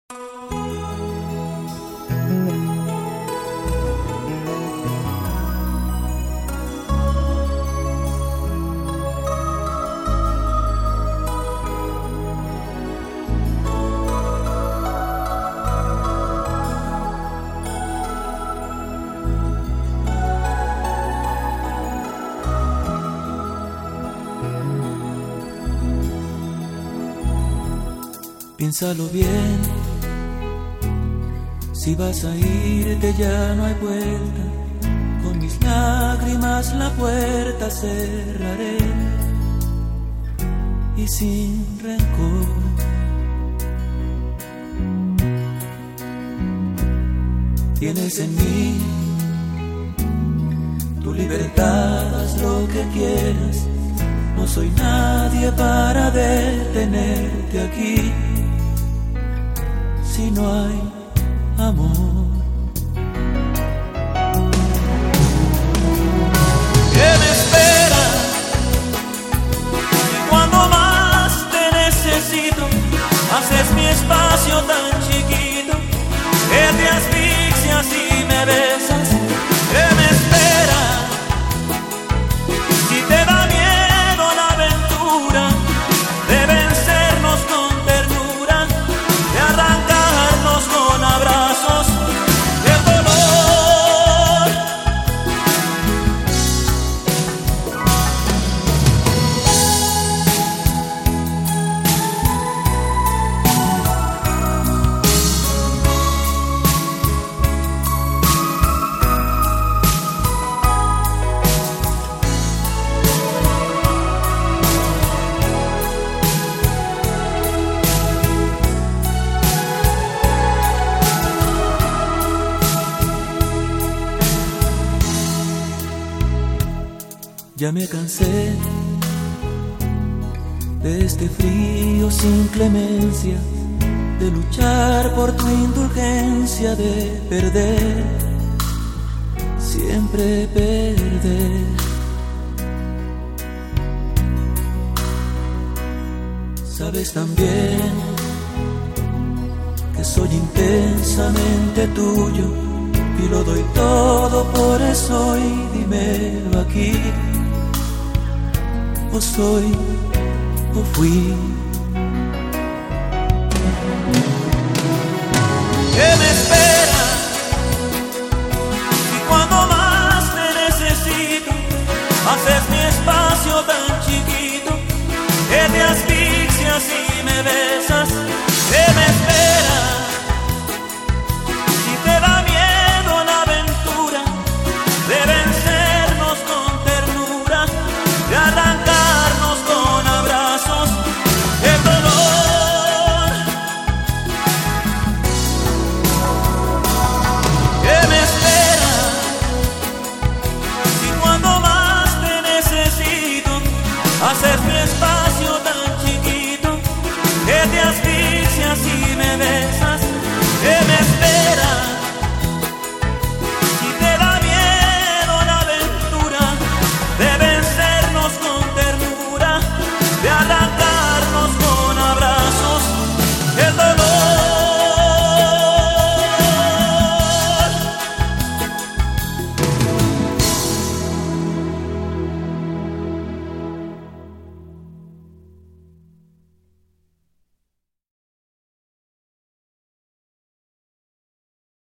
Piénsalo bien, si vas a irte ya no hay vuelta, con mis lágrimas la puerta cerraré y sin rencor. Tienes en mí tu libertad, haz lo que quieras, no soy nadie para detenerte aquí. Si no hay amor, ¿qué me espera? Y cuando más te necesito, haces mi espacio tan chiquito, que te asfixias y me besas. ¿Qué me espera? Si te da miedo la aventura de vencernos con ternura, de arrancarnos con abrazos del dolor. Ya me cansé de este frío sin clemencia, de luchar por tu indulgencia, de perder, siempre perder. Sabes también que soy intensamente tuyo y lo doy todo por eso, y dímelo aquí. O soy o fui. ¿Qué me espera? Y cuando más te necesito, haces mi espacio tan chiquito, que te asfixias y me besas. ¿Qué me espera? Si te da miedo la aventura de vencernos con ternura, de arrancarnos con abrazos el dolor. ¿Qué me espera? Si cuando más te necesito, hacer mi espacio tan chiquito, que te asfixias y me besas. ¿Qué me espera?